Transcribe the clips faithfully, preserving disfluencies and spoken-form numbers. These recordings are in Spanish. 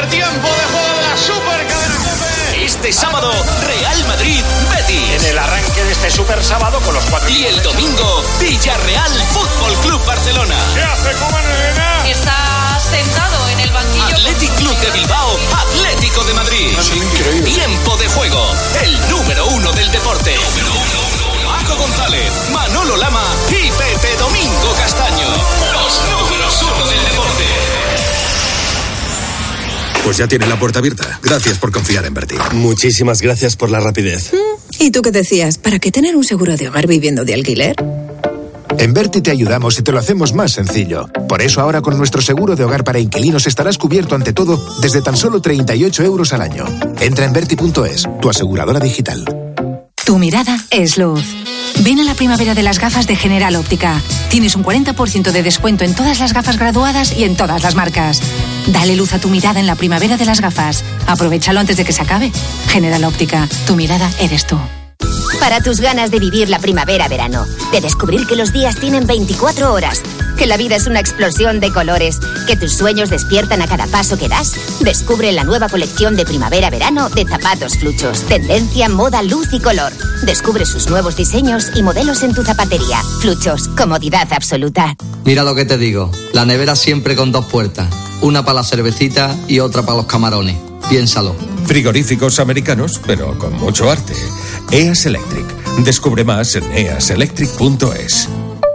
tiempo de juego de la Supercadena COPE. Este sábado, Real Madrid-Betis. En el arranque de este super sábado con los cuatro. Y el domingo, Villarreal Fútbol Club Barcelona. ¿Qué hace Koeman, Elena? Está sentado en el banquillo. Athletic Club de Bilbao, Atlético de Madrid. Es increíble. Tiempo de juego, el número uno del deporte. Número uno. Paco González, Manolo Lama y Pepe Domingo Castaño. Los números uno del deporte. Pues ya tiene la puerta abierta. Gracias por confiar en Berti. Muchísimas gracias por la rapidez. ¿Y tú qué decías? ¿Para qué tener un seguro de hogar viviendo de alquiler? En Berti te ayudamos y te lo hacemos más sencillo. Por eso ahora con nuestro seguro de hogar para inquilinos estarás cubierto ante todo desde tan solo treinta y ocho euros al año. Entra en Berti punto es, tu aseguradora digital. Tu mirada es luz. Ven a la primavera de las gafas de General Óptica. Tienes un cuarenta por ciento de descuento en todas las gafas graduadas y en todas las marcas. Dale luz a tu mirada en la primavera de las gafas. Aprovéchalo antes de que se acabe. General Óptica, tu mirada eres tú. Para tus ganas de vivir la primavera-verano, de descubrir que los días tienen veinticuatro horas, que la vida es una explosión de colores, que tus sueños despiertan a cada paso que das, descubre la nueva colección de primavera-verano de zapatos Fluchos. Tendencia, moda, luz y color. Descubre sus nuevos diseños y modelos en tu zapatería. Fluchos, comodidad absoluta. Mira lo que te digo, la nevera siempre con dos puertas, una para la cervecita y otra para los camarones. Piénsalo. Frigoríficos americanos, pero con mucho arte. E A S Electric. Descubre más en e a s electric punto es.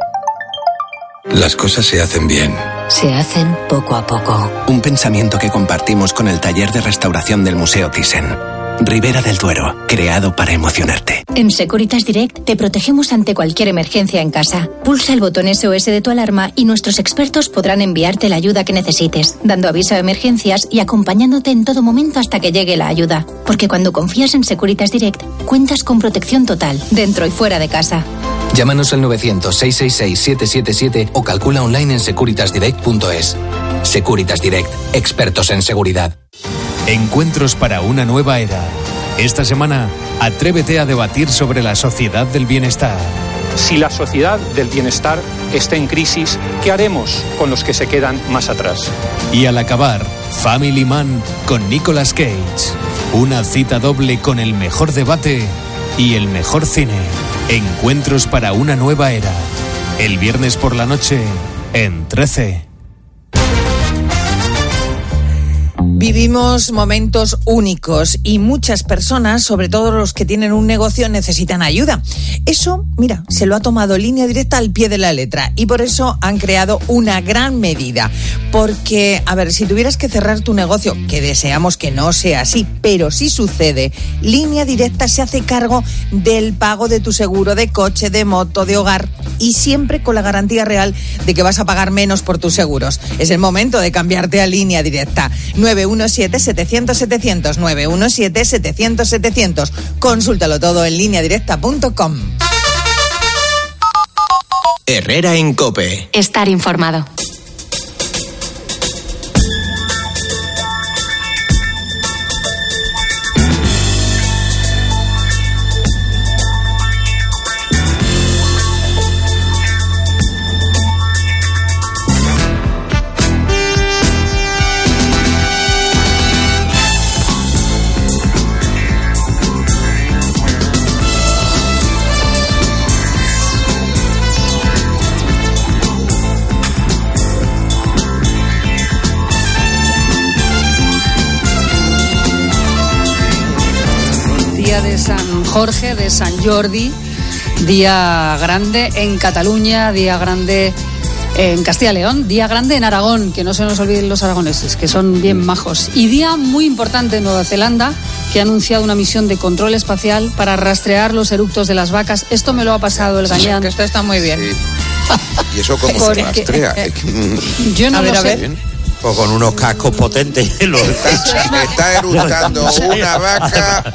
Las cosas se hacen bien. Se hacen poco a poco. Un pensamiento que compartimos con el taller de restauración del Museo Thyssen. Ribera del Duero, creado para emocionarte. En Securitas Direct te protegemos ante cualquier emergencia en casa. Pulsa el botón S O S de tu alarma y nuestros expertos podrán enviarte la ayuda que necesites, dando aviso de emergencias y acompañándote en todo momento hasta que llegue la ayuda. Porque cuando confías en Securitas Direct, cuentas con protección total, dentro y fuera de casa. Llámanos al novecientos, seiscientos sesenta y seis, siete siete siete o calcula online en securitas direct punto es. Securitas Direct, expertos en seguridad. Encuentros para una nueva era. Esta semana, atrévete a debatir sobre la sociedad del bienestar. Si la sociedad del bienestar está en crisis, ¿qué haremos con los que se quedan más atrás? Y al acabar, Family Man con Nicolas Cage. Una cita doble con el mejor debate y el mejor cine. Encuentros para una nueva era. El viernes por la noche en trece. Vivimos momentos únicos y muchas personas, sobre todo los que tienen un negocio, necesitan ayuda. Eso, mira, se lo ha tomado Línea Directa al pie de la letra y por eso han creado una gran medida. Porque, a ver, si tuvieras que cerrar tu negocio, que deseamos que no sea así, pero si sucede, Línea Directa se hace cargo del pago de tu seguro de coche, de moto, de hogar y siempre con la garantía real de que vas a pagar menos por tus seguros. Es el momento de cambiarte a Línea Directa. nueve uno siete, setecientos, setecientos, nueve uno siete, setecientos, setecientos. Consúltalo todo en línea directa punto com. Herrera en COPE. Estar informado. De San Jorge, de San Jordi, día grande en Cataluña, día grande en Castilla y León, día grande en Aragón, que no se nos olviden los aragoneses, que son bien majos, y día muy importante en Nueva Zelanda, que ha anunciado una misión de control espacial para rastrear los eructos de las vacas. Esto me lo ha pasado el Gañán. Que esto está muy bien. Sí. ¿Y eso cómo se rastrea? Yo no a ver, lo a sé. ver. O con unos cascos potentes. Los... Me está eructando una vaca.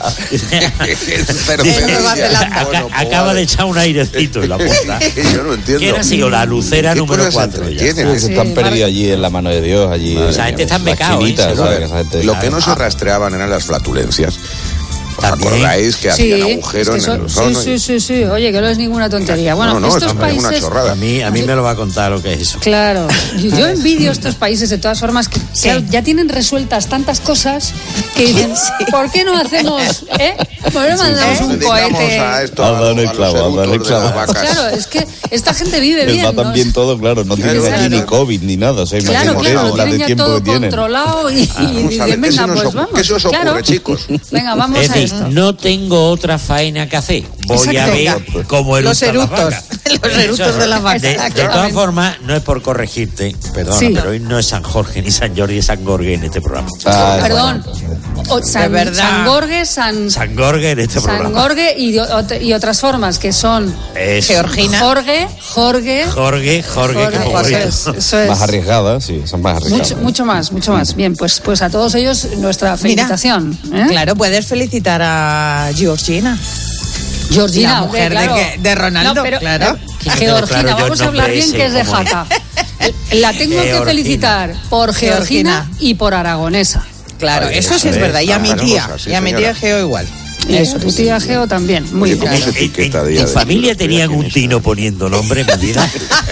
bueno, Acaba de echar un airecito en la puerta. Yo no entiendo. ¿Quién ha sido la lucera número cuatro? Sí, están perdidos allí en la mano de Dios. Allí, esa gente está en becao. Lo que no se rastreaban eran las flatulencias. ¿Acordáis que sí, hacían agujero es que en el eso, ozono? Sí, sí, sí, sí, oye, que no es ninguna tontería. Bueno, no, no, estos países... una chorrada. A mí, a mí me lo va a contar lo que es eso. Claro, yo, yo envidio estos países de todas formas que Sí. claro, ya tienen resueltas tantas cosas que dicen, ¿por qué no hacemos, eh? ¿Por qué no mandamos un Dedicamos cohete? a esto, Has dado en el a los clavo, has dado en el eructos de las claro. vacas. Claro, es que esta gente vive Les bien, va ¿no? tan bien todo, claro, no tienen Claro. aquí ni COVID ni nada. O sea, Claro, imagínate claro, la de tienen ya tiempo todo que tienen. controlado y, y Vamos a ver, dicen, ¿qué se venga, nos pues ocu- vamos. ¿Qué se os ocurre, Claro. chicos? Venga, vamos Es a decir, esto. no tengo otra faena que hacer. Voy Exacto. a ver cómo Los eructan las eructos. vacas. Los eructos de las vacas. De, de todas Exactamente. formas, no es por corregirte, perdona, Sí. pero hoy no es San Jorge, ni San Jordi, es San Gorge en este programa. Ah, Perdón. O San, De verdad. San Gorge, San, San Gorge en este San programa. Gorge y, ot- y otras formas que son Es Georgina. Jorge, Jorge, Jorge, Jorge, Jorge, qué eso bonito. es, eso es. Más arriesgadas, sí, son más arriesgadas. Mucho, mucho más, mucho más. Bien, pues, pues a todos ellos nuestra felicitación. ¿eh? Claro, puedes felicitar a Georgina. Georgina, La hombre, mujer de claro. que- de Ronaldo, No, pero, claro. eh, Georgina, Claro, yo vamos el a hablar nombre bien ese, que es de ¿cómo es? Jaca. La tengo que Georgina. felicitar por Georgina, Georgina. y por aragonesa. Claro, Ay, eso sí eso es es, verdad. Y a mi claro, tía. cosas, sí, Y a mi señora. tía Geo igual. Y a tu tía Geo también. Muy Oye, bien. ¿cómo se En, etiqueta en día tu de familia estoy tenían aquí en un esta- tino poniendo nombre, mi vida.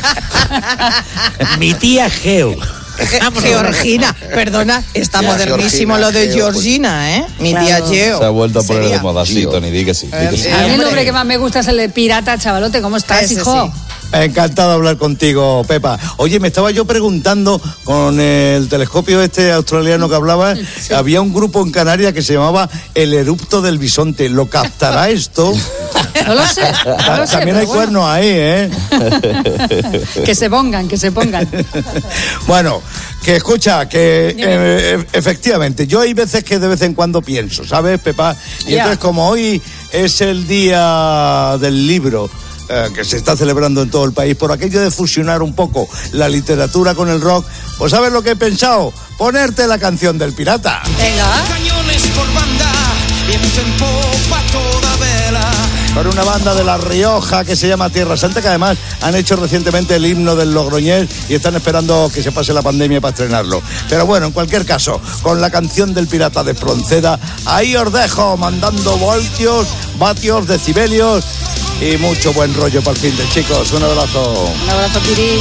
Mi tía Geo. Vámonos. Georgina, perdona, está Ya, modernísimo Georgina, lo de Geo, pues. Georgina, ¿eh? Mi Claro. tía Geo. Se ha vuelto a poner Sería. de modacito, ni di que sí. di que sí. A mí el Hombre. nombre que más me gusta es el de pirata, chavalote. ¿Cómo estás, Ese hijo? sí. Encantado de hablar contigo, Pepa. Oye, me estaba yo preguntando con el telescopio este australiano que hablaba, había un grupo en Canarias que se llamaba El Erupto del Bisonte. ¿Lo captará esto? No lo sé, no lo sé. También pero hay bueno, cuernos ahí, ¿eh? que se pongan, que se pongan. Bueno, que escucha, que eh, efectivamente, yo hay veces que de vez en cuando pienso, ¿sabes, Pepa? Y Ya. entonces como hoy es el día del libro, eh, que se está celebrando en todo el país, por aquello de fusionar un poco la literatura con el rock, pues ¿sabes lo que he pensado? Ponerte la canción del pirata. Venga. Cañones por banda, viento en popa toda vela. Para una banda de La Rioja que se llama Tierra Santa, que además han hecho recientemente el himno del Logroñés y están esperando que se pase la pandemia para estrenarlo. Pero bueno, en cualquier caso, con la canción del pirata de Espronceda, ahí os dejo mandando voltios, vatios, decibelios y mucho buen rollo para el fin de, chicos. Un abrazo. Un abrazo, Piri.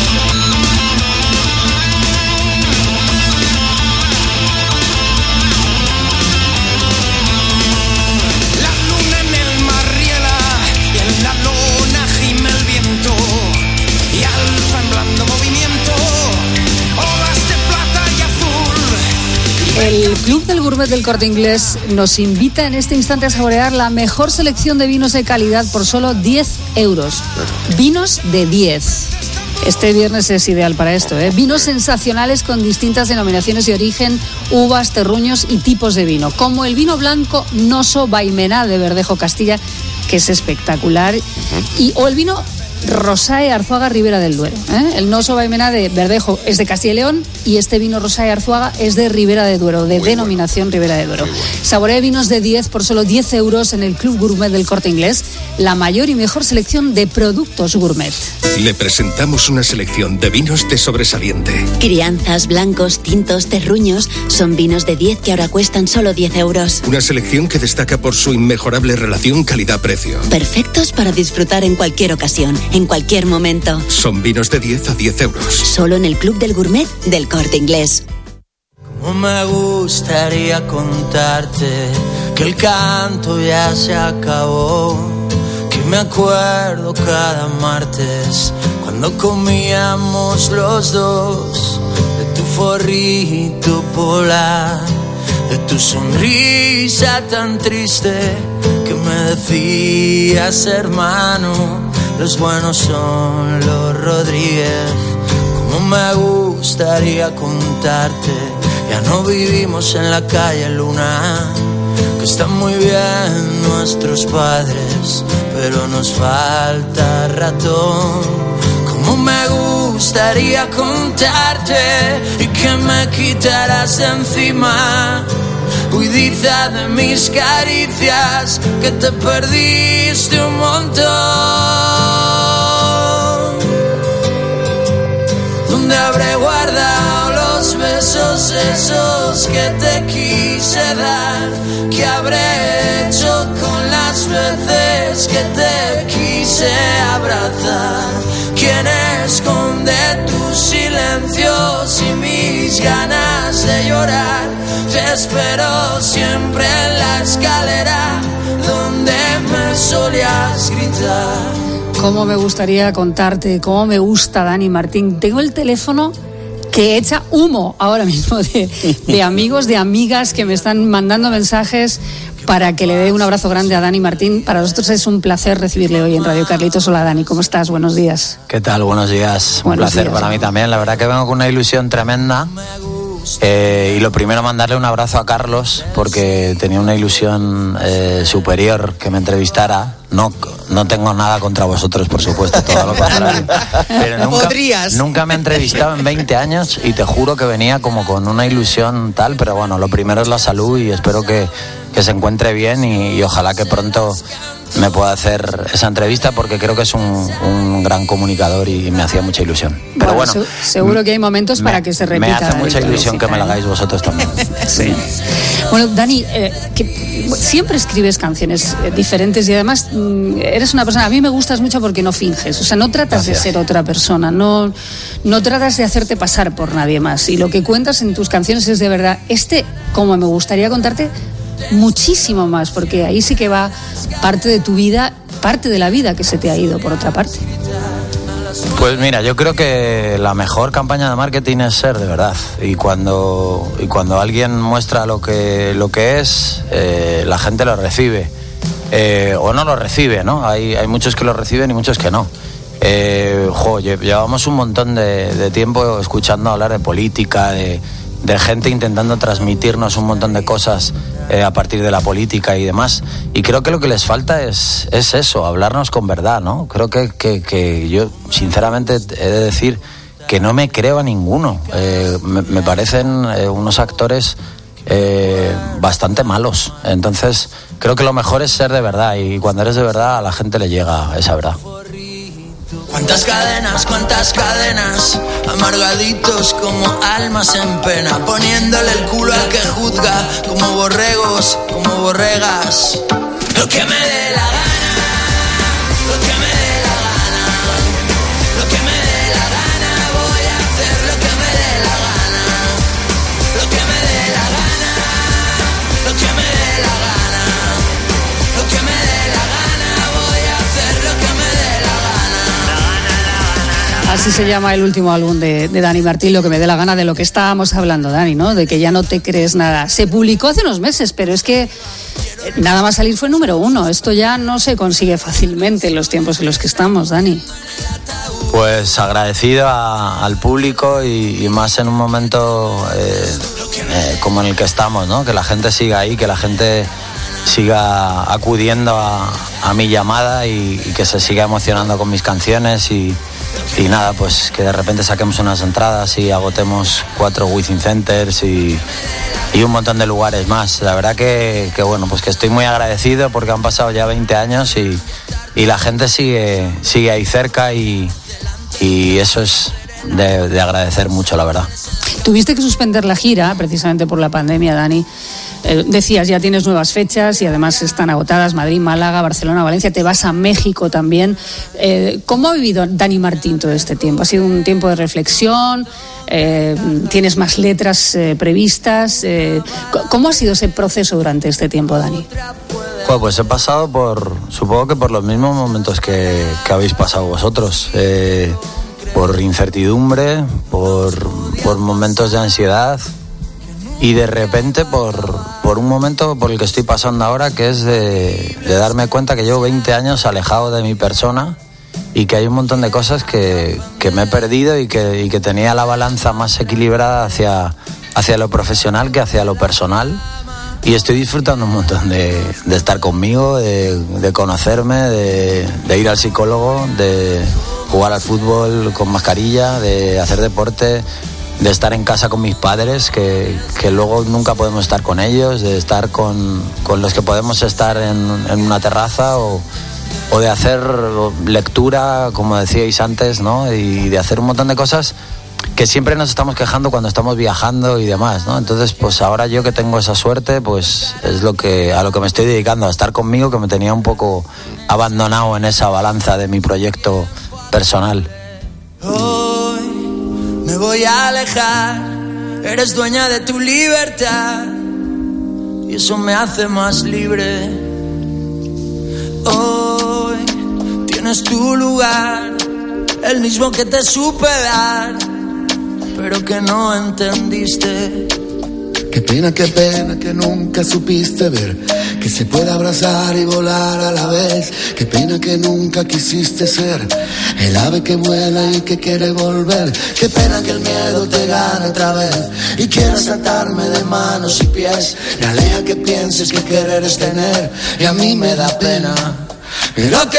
La luna en el mar riela y en la lona gime el viento y alza en blando movimiento olas de plata y azul. El Club del Gourmet del Corte Inglés nos invita en este instante a saborear la mejor selección de vinos de calidad por solo diez euros. Vinos de diez. Este viernes es ideal para esto, ¿eh? Vinos sensacionales con distintas denominaciones de origen, uvas, terruños y tipos de vino, como el vino blanco Noso Baimená de Verdejo Castilla, que es espectacular, y o el vino Rosae Arzuaga Ribera del Duero. ¿eh? El Noso Baimená de Verdejo es de Castilla y León y este vino Rosae Arzuaga es de Ribera de Duero, de Muy denominación Ribera de Duero. Saborea vinos de diez por solo diez euros en el Club Gourmet del Corte Inglés, la mayor y mejor selección de productos gourmet. Le presentamos una selección de vinos de sobresaliente. Crianzas, blancos, tintos, terruños, son vinos de diez que ahora cuestan solo diez euros. Una selección que destaca por su inmejorable relación calidad-precio. Perfectos para disfrutar en cualquier ocasión, en cualquier momento. Son vinos de diez a diez euros. Solo en el Club del Gourmet del Corte Inglés. Como me gustaría contarte que el canto ya se acabó, que me acuerdo cada martes cuando comíamos los dos de tu forrito polar, de tu sonrisa tan triste que me decías, hermano, los buenos son los Rodríguez. Como me gustaría contarte, ya no vivimos en la calle Luna, que están muy bien nuestros padres, pero nos falta ratón. Como me gustaría contarte y que me quitaras de encima, huidiza de mis caricias, que te perdiste un montón. ¿Dónde habré guardado los besos esos que te quise? quise dar. ¿Qué habré hecho con las veces que te quise abrazar? ¿Quién esconde tus silencios y mis ganas de llorar? Te espero siempre en la escalera donde me solías gritar. Cómo me gustaría contarte, cómo me gusta Dani Martín. Tengo el teléfono que echa humo ahora mismo de, de amigos, de amigas que me están mandando mensajes para que le dé un abrazo grande a Dani Martín. Para nosotros es un placer recibirle hoy en Radio Carlitos. Hola Dani, ¿cómo estás? Buenos días. ¿Qué tal? Buenos días. Buenos un placer días. para mí también. La verdad que vengo con una ilusión tremenda. Eh, y lo primero, mandarle un abrazo a Carlos, porque tenía una ilusión eh, superior que me entrevistara. No, no tengo nada contra vosotros, por supuesto, todo lo contrario. Pero nunca, ¿Podrías? nunca me he entrevistado en veinte años y te juro que venía como con una ilusión tal, pero bueno, lo primero es la salud y espero que, que se encuentre bien y, y ojalá que pronto me pueda hacer esa entrevista, porque creo que es un, un gran comunicador y me hacía mucha ilusión. Pero bueno, se- seguro que hay momentos me, para que se repita. me hace mucha el- ilusión que me la hagáis vosotros también. Sí. Bueno, Dani, eh, que siempre escribes canciones eh, diferentes y además mm, eres una persona, a mí me gustas mucho porque no finges, o sea, no tratas Gracias. de ser otra persona, no, no tratas de hacerte pasar por nadie más y lo que cuentas en tus canciones es de verdad. Este, como me gustaría contarte, muchísimo más, porque ahí sí que va parte de tu vida, parte de la vida que se te ha ido por otra parte. Pues mira, yo creo que la mejor campaña de marketing es ser de verdad. Y cuando, y cuando alguien muestra lo que, lo que es, eh, la gente lo recibe. Eh, o no lo recibe, ¿no? Hay, hay muchos que lo reciben y muchos que no. Eh, jo, lle- llevamos un montón de, de tiempo escuchando hablar de política, de, de gente intentando transmitirnos un montón de cosas eh, a partir de la política y demás. Y creo que lo que les falta es, es eso, hablarnos con verdad, ¿no? Creo que, que, que yo, sinceramente, he de decir que no me creo a ninguno. Eh, me, me parecen eh, unos actores eh, bastante malos. Entonces, creo que lo mejor es ser de verdad y cuando eres de verdad a la gente le llega esa verdad. Cuántas cadenas, cuántas cadenas, amargaditos como almas en pena, poniéndole el culo al que juzga, como borregos, como borregas. Lo que me dé la gana, lo que me dé la gana, lo que me dé la gana, voy a hacer lo que me dé la gana, lo que me dé la gana, lo que me dé la gana, lo que me dé la gana, voy a hacer lo que me dé la gana. Así se llama el último álbum de, de Dani Martín, Lo que me dé la gana, de lo que estábamos hablando, Dani, ¿no? De que ya no te crees nada. Se publicó hace unos meses, pero es que eh, nada más salir fue número uno. Esto ya no se consigue fácilmente en los tiempos en los que estamos, Dani. Pues agradecido a- al público y, y más en un momento eh, eh, como en el que estamos, ¿no? Que la gente siga ahí, que la gente siga acudiendo a, a mi llamada y, y que se siga emocionando con mis canciones y, y nada, pues que de repente saquemos unas entradas y agotemos cuatro Wizzing Centers y, y un montón de lugares más. La verdad que, que bueno, pues que estoy muy agradecido porque han pasado ya veinte años y, y la gente sigue, sigue ahí cerca y, y eso es de, de agradecer mucho, la verdad. Tuviste que suspender la gira precisamente por la pandemia, Dani. Eh, decías, ya tienes nuevas fechas y además están agotadas: Madrid, Málaga, Barcelona, Valencia. Te vas a México también. Eh, ¿Cómo ha vivido Dani Martín todo este tiempo? ¿Ha sido un tiempo de reflexión? Eh, ¿Tienes más letras eh, previstas? Eh, ¿Cómo ha sido ese proceso durante este tiempo, Dani? Bueno, pues he pasado por, supongo que por los mismos momentos que, que habéis pasado vosotros. Eh, por incertidumbre, por, por momentos de ansiedad y de repente por, por un momento por el que estoy pasando ahora, que es de, de darme cuenta que llevo veinte años alejado de mi persona y que hay un montón de cosas que, que me he perdido y que, y que tenía la balanza más equilibrada hacia, hacia lo profesional que hacia lo personal. Y estoy disfrutando un montón de, de estar conmigo, de, de conocerme, de, de ir al psicólogo, de jugar al fútbol con mascarilla, de hacer deporte, de estar en casa con mis padres, que, que luego nunca podemos estar con ellos, de estar con, con los que podemos estar en, en una terraza o, o de hacer lectura, como decíais antes, ¿no? Y de hacer un montón de cosas que siempre nos estamos quejando cuando estamos viajando y demás, ¿no? Entonces, pues ahora yo que tengo esa suerte, pues es lo que a lo que me estoy dedicando, a estar conmigo, que me tenía un poco abandonado en esa balanza de mi proyecto personal. Hoy me voy a alejar, eres dueña de tu libertad y eso me hace más libre. Hoy tienes tu lugar, el mismo que te supe dar, pero que no entendiste. Qué pena, qué pena que nunca supiste ver que se puede abrazar y volar a la vez. Qué pena que nunca quisiste ser el ave que vuela y que quiere volver. Qué pena que el miedo te gane otra vez y quieras atarme de manos y pies. Me aleja que pienses que querer es tener y a mí me da pena. Pero qué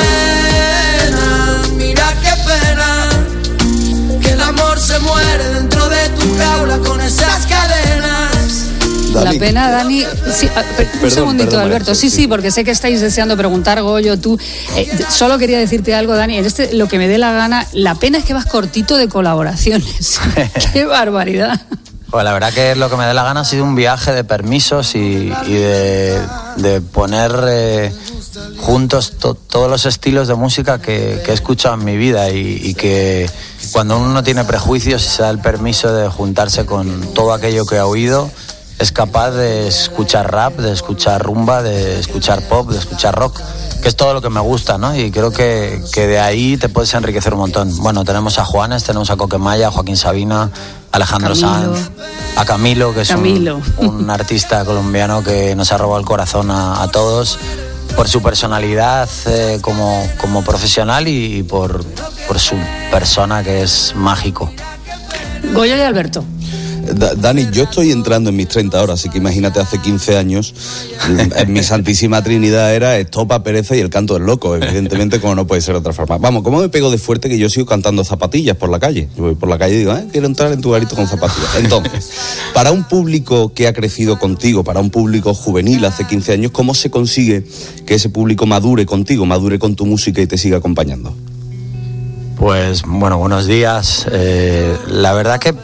pena, mira qué pena, que el amor se muere dentro de tu jaula con esas cadenas. La pena, Dani. Sí, a, per, un perdón, segundito, perdón, Alberto. Sí, sí, porque sé que estáis deseando preguntar, Goyo, tú. Eh, solo quería decirte algo, Dani. En este, lo que me dé la gana, la pena es que vas cortito de colaboraciones. ¡Qué barbaridad! Pues la verdad que lo que me dé la gana ha sido un viaje de permisos y, y de, de poner eh, juntos to, todos los estilos de música que, que he escuchado en mi vida y, y que cuando uno no tiene prejuicios y se da el permiso de juntarse con todo aquello que ha oído, es capaz de escuchar rap, de escuchar rumba, de escuchar pop, de escuchar rock, que es todo lo que me gusta, ¿no? Y creo que, que de ahí te puedes enriquecer un montón. Bueno, tenemos a Juanes, tenemos a Coquemaya, a Joaquín Sabina, a Alejandro Camilo. Sanz, a Camilo, que es Camilo. Un, un artista colombiano que nos ha robado el corazón a, a todos por su personalidad eh, como, como profesional y, y por, por su persona, que es mágico. Goyo y Alberto. Da- Dani, yo estoy entrando en mis treinta ahora, así que imagínate hace quince años, en mi santísima trinidad era estopa, pereza y el canto del loco, evidentemente, como no puede ser de otra forma. Vamos, ¿cómo me pego de fuerte que yo sigo cantando zapatillas por la calle? Yo voy por la calle y digo, eh, quiero entrar en tu garito con zapatillas. Entonces, para un público que ha crecido contigo, para un público juvenil hace quince años, ¿cómo se consigue que ese público madure contigo, madure con tu música y te siga acompañando? Pues, bueno, buenos días. Eh, la verdad que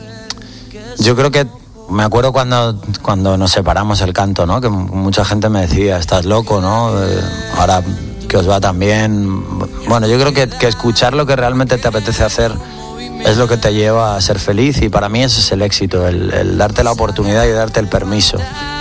yo creo que me acuerdo cuando, cuando nos separamos el canto, ¿no? Que mucha gente me decía, estás loco, ¿no? Eh, ahora que os va tan bien. Bueno, yo creo que, que escuchar lo que realmente te apetece hacer es lo que te lleva a ser feliz y para mí ese es el éxito, el, el darte la oportunidad y darte el permiso.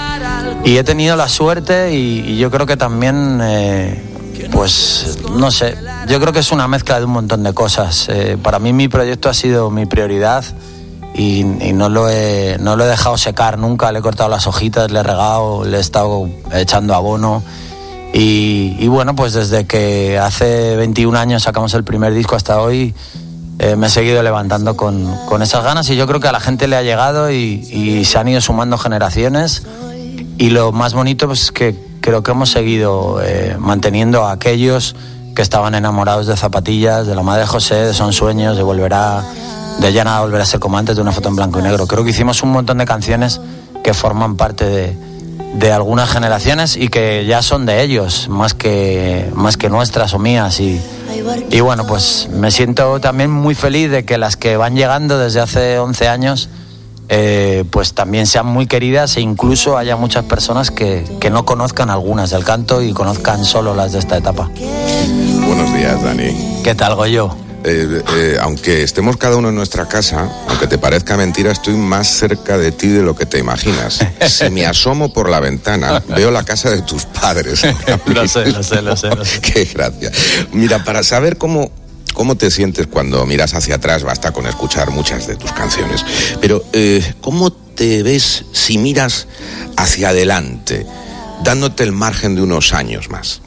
Y he tenido la suerte y, y yo creo que también, eh, pues, no sé, yo creo que es una mezcla de un montón de cosas. Eh, para mí mi proyecto ha sido mi prioridad. Y, y no lo he no lo he dejado secar nunca, le he cortado las hojitas, le he regado, le he estado echando abono y, y bueno, pues desde que hace veintiún años sacamos el primer disco hasta hoy eh, me he seguido levantando con, con esas ganas y yo creo que a la gente le ha llegado y, y se han ido sumando generaciones y lo más bonito es pues, que creo que hemos seguido eh, manteniendo a aquellos que estaban enamorados de Zapatillas, de La Madre José, de Son Sueños, de Volverá, de Ya Nada Volverá a Ser Como Antes, de Una Foto en Blanco y Negro. Creo que hicimos un montón de canciones que forman parte de, de algunas generaciones y que ya son de ellos, más que, más que nuestras o mías. Y, y bueno, pues me siento también muy feliz de que las que van llegando desde hace once años eh, pues también sean muy queridas e incluso haya muchas personas que, que no conozcan algunas del canto y conozcan solo las de esta etapa. Buenos días, Dani. ¿Qué tal, Goyo? Eh, eh, aunque estemos cada uno en nuestra casa, aunque te parezca mentira, estoy más cerca de ti de lo que te imaginas. Si me asomo por la ventana, veo la casa de tus padres. Lo sé, lo sé, lo sé, lo sé. Qué gracia. Mira, para saber cómo, cómo te sientes cuando miras hacia atrás, basta con escuchar muchas de tus canciones. Pero, eh, ¿cómo te ves si miras hacia adelante, dándote el margen de unos años más?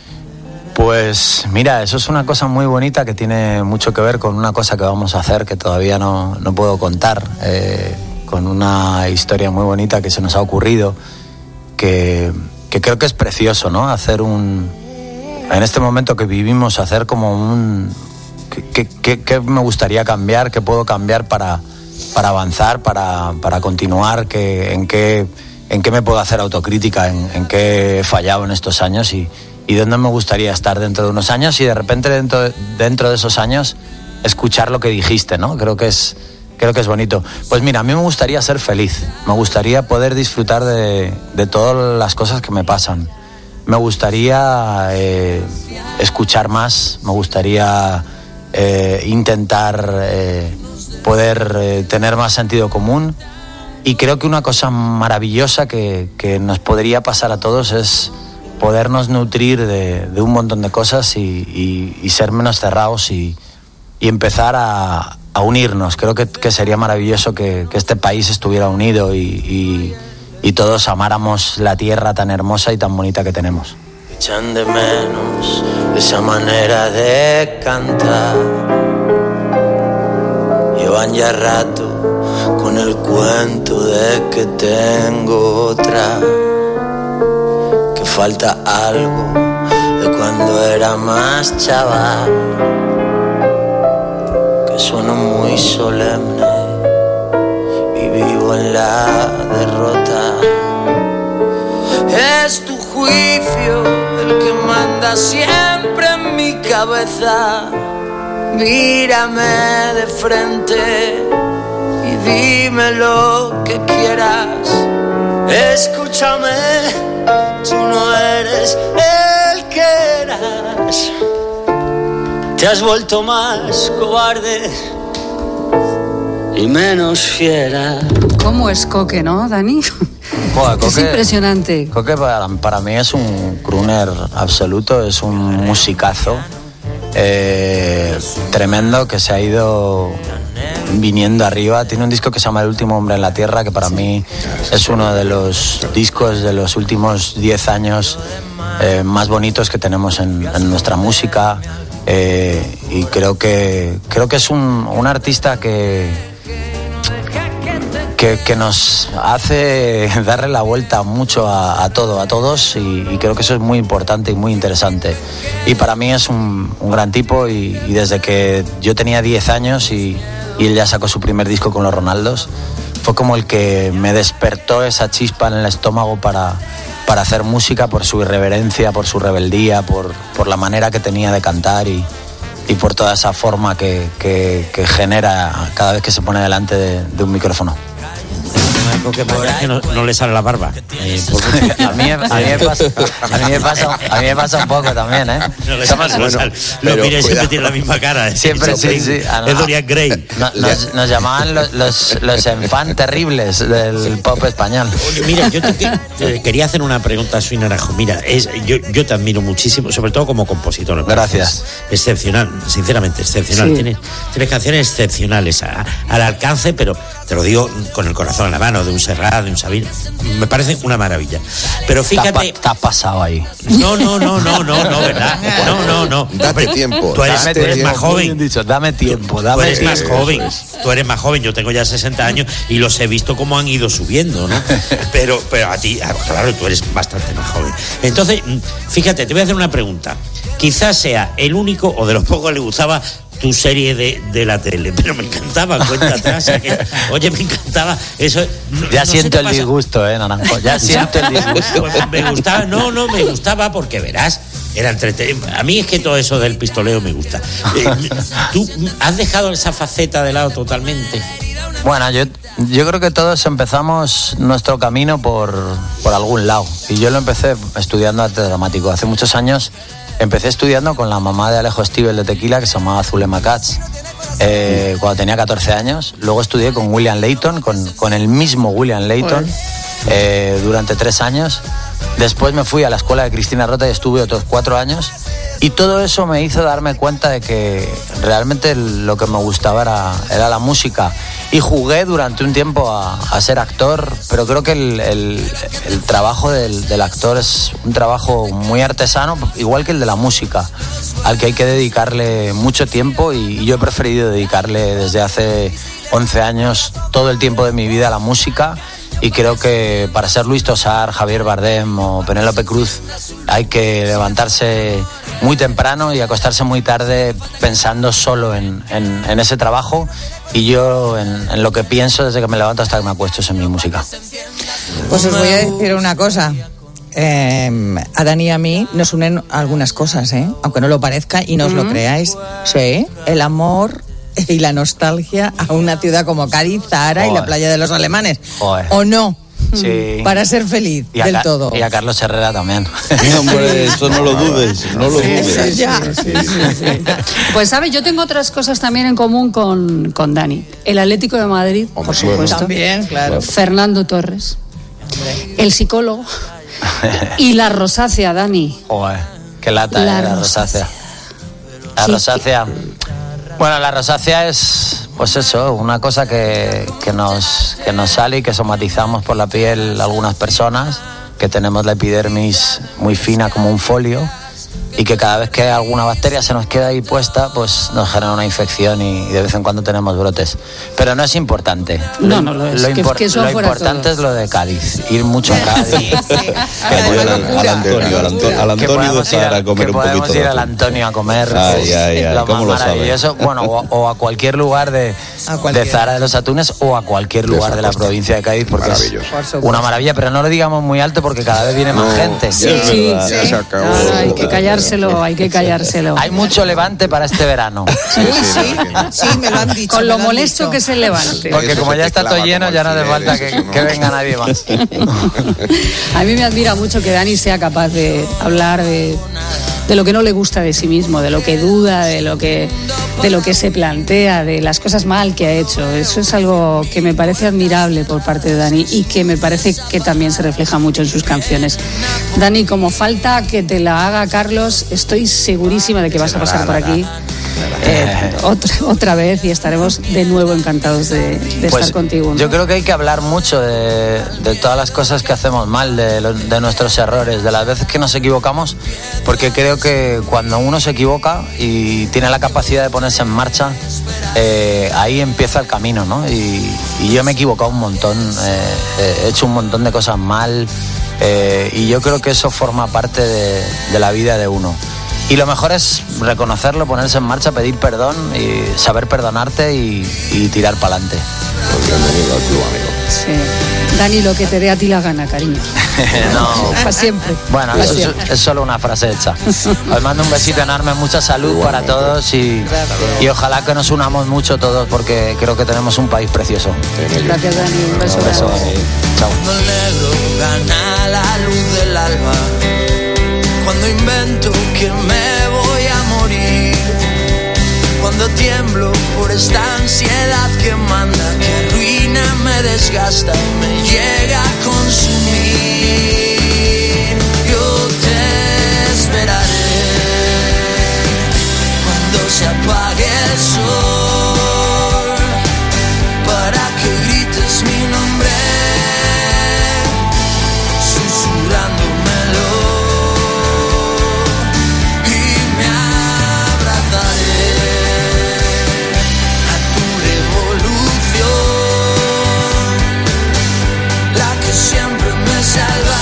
Pues mira, eso es una cosa muy bonita que tiene mucho que ver con una cosa que vamos a hacer que todavía no, no puedo contar, eh, con una historia muy bonita que se nos ha ocurrido, que, que creo que es precioso, ¿no? Hacer un... En este momento que vivimos, hacer como un... ¿Qué, qué, qué me gustaría cambiar? ¿Qué puedo cambiar para, para avanzar, para, para continuar? ¿Qué, en, qué, ¿En qué me puedo hacer autocrítica? ¿En, en qué he fallado en estos años? Y... y dónde me gustaría estar dentro de unos años y de repente dentro de, dentro de esos años escuchar lo que dijiste, ¿no? Creo que es, creo que es bonito. Pues mira, a mí me gustaría ser feliz, me gustaría poder disfrutar de, de todas las cosas que me pasan. Me gustaría eh, escuchar más, me gustaría eh, intentar eh, poder eh, tener más sentido común. Y creo que una cosa maravillosa que, que nos podría pasar a todos es podernos nutrir de, de un montón de cosas y, y, y ser menos cerrados y, y empezar a, a unirnos. Creo que, que sería maravilloso que, que este país estuviera unido y, y, y todos amáramos la tierra tan hermosa y tan bonita que tenemos. Echan de menos esa manera de cantar. Llevan ya rato con el cuento de que tengo otra, que falta algo de cuando era más chaval, que sueno muy solemne y vivo en la derrota. Es tu juicio el que manda siempre en mi cabeza. Mírame de frente y dime lo que quieras. Escúchame, tú no eres el que eras. Te has vuelto más cobarde y menos fiera. ¿Cómo es Coque, no, Dani? Joder, Coque, es impresionante. Coque para, para mí es un crooner absoluto, es un musicazo eh, tremendo que se ha ido viniendo arriba. Tiene un disco que se llama El último hombre en la tierra, que para mí es uno de los discos de los últimos diez años eh, más bonitos que tenemos en, en nuestra música. Eh, y creo que creo que es un, un artista que, que que nos hace darle la vuelta mucho a, a todo, a todos, y, y creo que eso es muy importante y muy interesante. Y para mí es un, un gran tipo, y, y desde que yo tenía diez años y, y él ya sacó su primer disco con los Ronaldos, fue como el que me despertó esa chispa en el estómago para para hacer música, por su irreverencia, por su rebeldía, por, por la manera que tenía de cantar y, y por toda esa forma que, que, que genera cada vez que se pone delante de, de un micrófono. Que que no, no le sale la barba. Eh, por... a, mí, a, mí me pasa, a, mí me pasa, a mí me pasa un poco también, ¿eh? No le sale, no bueno, lo mire, siempre tiene la misma cara. ¿eh? Siempre, sí, sí. Ah, no, es Dorian Gray. No, nos, nos llamaban los, los, los enfants terribles del pop español. Oye, mira, yo te, te quería hacer una pregunta a Soy Naranjo. Mira, es, yo, yo te admiro muchísimo, sobre todo como compositor. Gracias. Excepcional, sinceramente, excepcional. Sí. Tienes, tienes canciones excepcionales a, al alcance, pero te lo digo con el corazón en la mano, de un Serrat, de un Sabina. Me parece una maravilla. Pero fíjate... Te has pasado ahí. No, no, no, no, no, no, ¿verdad? No, no, no. Date tiempo. Tú eres, tú eres tiempo. más joven. Dicho, dame tiempo, dame Tú eres tiempo. más joven. Tú eres más joven. Yo tengo ya sesenta años y los he visto cómo han ido subiendo, ¿no? Pero, pero a ti, claro, tú eres bastante más joven. Entonces, fíjate, te voy a hacer una pregunta. Quizás sea el único, o de los pocos le gustaba, tu serie de, de la tele, pero me encantaba, cuenta atrás, que, oye, me encantaba eso. No, ya no siento el disgusto, eh, Naranjo, ya siento el disgusto. Me gustaba, no, no, me gustaba porque verás, era entretenido. A mí es que todo eso del pistoleo me gusta. Eh, ¿Tú has dejado esa faceta de lado totalmente? Bueno, yo, yo creo que todos empezamos nuestro camino por, por algún lado, y yo lo empecé estudiando arte dramático. Hace muchos años empecé estudiando con la mamá de Alejo Stivel de Tequila, que se llamaba Zulema Katz, eh, cuando tenía catorce años. Luego estudié con William Layton, con, con el mismo William Layton, eh, durante tres años. Después me fui a la escuela de Cristina Rota y estuve otros cuatro años. Y todo eso me hizo darme cuenta de que realmente lo que me gustaba era, era la música. Y jugué durante un tiempo a, a ser actor, pero creo que el, el, el trabajo del, del actor es un trabajo muy artesano, igual que el de la música, al que hay que dedicarle mucho tiempo, y, y yo he preferido dedicarle desde hace once años todo el tiempo de mi vida a la música. Y creo que para ser Luis Tosar, Javier Bardem o Penélope Cruz hay que levantarse muy temprano y acostarse muy tarde pensando solo en, en, en ese trabajo. Y yo en, en lo que pienso desde que me levanto hasta que me acuesto es en mi música. Pues os voy a decir una cosa. Eh, a Dani y a mí nos unen algunas cosas, ¿eh? Aunque no lo parezca y no os uh-huh. lo creáis. Sí, el amor, y la nostalgia a una ciudad como Cádiz, Zahara y la playa de los alemanes. Joder. ¿O no? Sí. Para ser feliz Y a del Ca- todo. Y a Carlos Herrera también. No, hombre, eso no lo dudes, no lo Sí, dudes. sí, sí, sí, sí, sí. Pues, ¿sabes? Yo tengo otras cosas también en común con, con Dani. El Atlético de Madrid, por supuesto. También, claro. Fernando Torres. El psicólogo. Y la rosácea, Dani. Joder, qué lata, La eh, la rosácea. rosácea. La Sí, rosácea. Bueno, la rosácea es, pues eso, una cosa que, que, nos, que nos sale y que somatizamos por la piel algunas personas, que tenemos la epidermis muy fina como un folio, y que cada vez que alguna bacteria se nos queda ahí puesta, pues nos genera una infección y de vez en cuando tenemos brotes. Pero no es importante. No, no lo es. Lo, Que- impor- que eso lo fuera importante todo. es lo de Cádiz, ir mucho a Cádiz. Al, al Antonio, al Antonio, al Que Antonio de podemos ir Zahara a- a comer que un poquito podemos de ir al atún. Antonio a comer. Ay, ay, ay, lo ¿cómo más lo sabe? maravilloso. Bueno, o, o a cualquier lugar de, cualquier. de Zahara de los Atunes o a cualquier De lugar esa de la costa. provincia de Cádiz, porque es Maravilloso. Por supuesto. una maravilla, pero no lo digamos muy alto porque cada vez viene más No, gente. ya es Sí, verdad, sí. ya se acabó. No, no, hay que callárselo, hay que callárselo. Hay mucho levante para este verano. Sí, sí, sí, me lo han dicho. Con me lo han molesto dicho. que se levante. Porque Eso como se ya te está todo clava lleno, como ya no hace falta alfileres, que, eso no. que venga nadie más. A mí me admira mucho que Dani sea capaz de hablar de, de lo que no le gusta de sí mismo, de lo que duda, de lo que, de lo que se plantea, de las cosas mal que ha hecho. Eso es algo que me parece admirable por parte de Dani y que me parece que también se refleja mucho en sus canciones. Dani, como falta que te la haga Carlos, estoy segurísima de que vas a pasar por aquí eh, otra, otra vez y estaremos de nuevo encantados de, de Pues estar contigo, ¿no? yo creo que hay que hablar mucho de, de todas las cosas que hacemos mal, de, lo- de nuestros errores, de las veces que nos equivocamos, porque creo que cuando uno se equivoca y tiene la capacidad de ponerse en marcha, eh, ahí empieza el camino, ¿no? Y, y yo me he equivocado un montón, eh, he hecho un montón de cosas mal, eh, y yo creo que eso forma parte de, de la vida de uno. Y lo mejor es reconocerlo, ponerse en marcha, pedir perdón y saber perdonarte y, y tirar para adelante. Pues bienvenido al club, amigo. Sí. Dani, lo que te dé a ti la gana, cariño. No. Para siempre. Bueno, Pa' eso es, siempre. es solo una frase hecha. Os mando un besito enorme, mucha salud para todos y, y ojalá que nos unamos mucho todos porque creo que tenemos un país precioso. Gracias, Dani. Un beso. Un beso. grande. Chao. Cuando el negro gana la luz del alba, cuando invento que me voy a morir, cuando tiemblo por esta ansiedad que manda, que arruina, me desgasta, me llega a consumir. Yo te esperaré cuando se apague el sol, para que grites mi nombre, susurrándomelo, y me abrazaré a tu revolución, la que siempre me salva,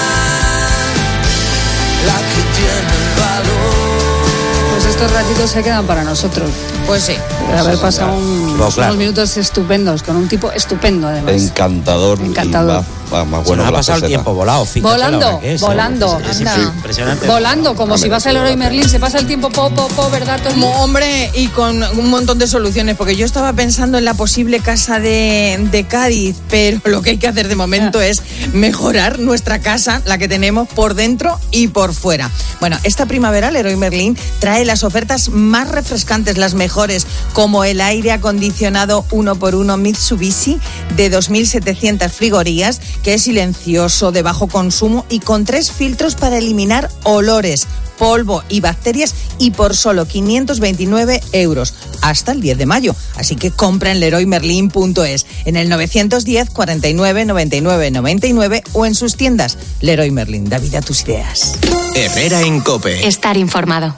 la que tiene el valor. Pues estos ratitos se quedan para nosotros. Pues sí. De haber pasado un- No, claro. unos minutos estupendos, con un tipo estupendo además. Encantador. Encantador. Y va, va más Se bueno nos ha que la pasado el peseta. tiempo volado, fíjate Volando, lo que es, ¿eh? volando, Es, es anda. impresionante. Volando, como si vas al Leroy Merlin, se pasa el tiempo po, po, po, ¿verdad, Tony? Como hombre, y con un montón de soluciones, porque yo estaba pensando en la posible casa de, de Cádiz, pero lo que hay que hacer de momento es mejorar nuestra casa, la que tenemos por dentro y por fuera. Bueno, esta primavera Leroy Merlin trae las ofertas más refrescantes, las mejores, como el aire acondicionado uno por uno Mitsubishi de dos mil setecientas frigorías, que es silencioso, de bajo consumo y con tres filtros para eliminar olores, polvo y bacterias, y por solo quinientos veintinueve euros hasta el diez de mayo. Así que compra en leroy merlin punto es, en el novecientos diez, cuarenta y nueve, noventa y nueve, noventa y nueve o en sus tiendas. Leroy Merlin, da vida a tus ideas. Herrera en COPE. Estar informado.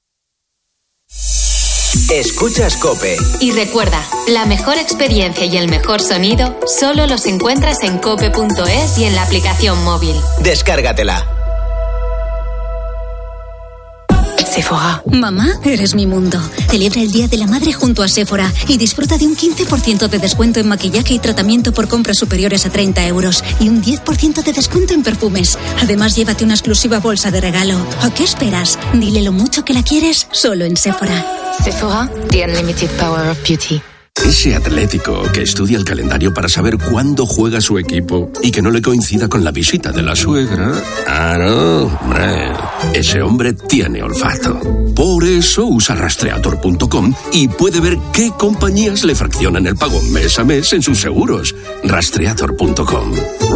Escuchas COPE. Y recuerda, la mejor experiencia y el mejor sonido solo los encuentras en cope punto es y en la aplicación móvil. Descárgatela. Sephora. Mamá, eres mi mundo. Celebra el Día de la Madre junto a Sephora y disfruta de un quince por ciento de descuento en maquillaje y tratamiento por compras superiores a treinta euros y un diez por ciento de descuento en perfumes. Además, llévate una exclusiva bolsa de regalo. ¿A qué esperas? Dile lo mucho que la quieres solo en Sephora. Sephora, the unlimited power of beauty. Ese atlético que estudia el calendario para saber cuándo juega su equipo y que no le coincida con la visita de la suegra. Ah, no, hombre. Ese hombre tiene olfato. Por eso usa rastreator punto com y puede ver qué compañías le fraccionan el pago mes a mes en sus seguros. rastreator punto com.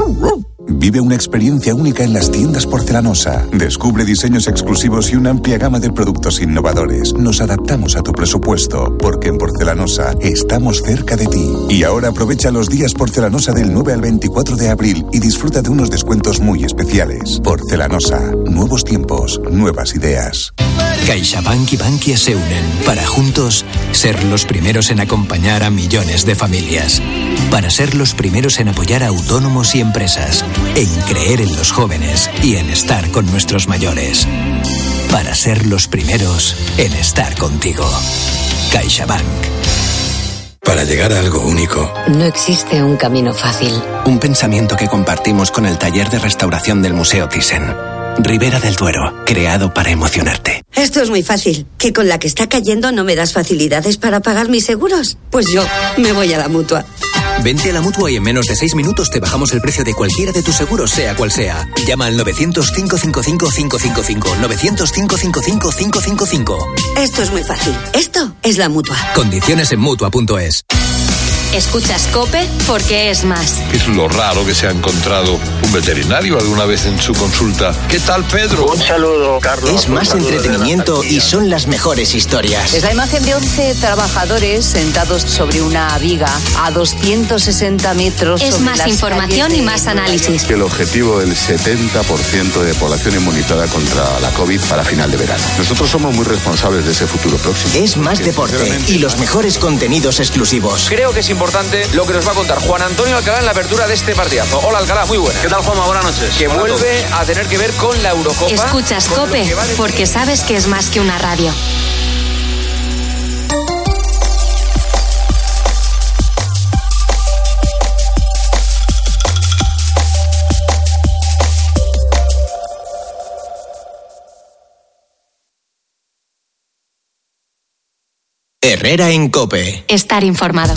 Vive una experiencia única en las tiendas Porcelanosa. Descubre diseños exclusivos y una amplia gama de productos innovadores. Nos adaptamos a tu presupuesto, porque en Porcelanosa estamos cerca de ti. Y ahora aprovecha los días Porcelanosa del nueve al veinticuatro de abril y disfruta de unos descuentos muy especiales. Porcelanosa, nuevos tiempos, nuevas ideas. CaixaBank y Bankia se unen para juntos ser los primeros en acompañar a millones de familias. Para ser los primeros en apoyar a autónomos y empresas. En creer en los jóvenes y en estar con nuestros mayores. Para ser los primeros en estar contigo. CaixaBank. Para llegar a algo único. No existe un camino fácil. Un pensamiento que compartimos con el taller de restauración del Museo Thyssen. Ribera del Duero, creado para emocionarte. Esto es muy fácil. ¿Que con la que está cayendo no me das facilidades para pagar mis seguros? Pues yo me voy a la Mutua. Vente a la Mutua y en menos de seis minutos te bajamos el precio de cualquiera de tus seguros, sea cual sea. Llama al novecientos, cinco cinco cinco, cinco cinco cinco. novecientos, cinco cinco cinco, cinco cinco cinco. Esto es muy fácil. Esto es la Mutua. Condiciones en Mutua punto es. Escuchas COPE porque es más. Es lo raro que se ha encontrado un veterinario alguna vez en su consulta. ¿Qué tal, Pedro? Un saludo, Carlos. Es más entretenimiento y son las mejores historias. Es la imagen de once trabajadores sentados sobre una viga a doscientos sesenta metros. Es sobre más las información y más análisis. El objetivo del setenta por ciento de población inmunizada contra la COVID para final de verano. Nosotros somos muy responsables de ese futuro próximo. Es más deporte y los mejores contenidos exclusivos. Creo que es importante lo que nos va a contar Juan Antonio Alcalá en la apertura de este partidazo. Hola, Alcalá, muy buena. ¿Qué tal, Juanma? Buenas noches. Que Hola vuelve a, a tener que ver con la Eurocopa. Escuchas COPE porque sabes que es más que una radio. Herrera en COPE. Estar informado.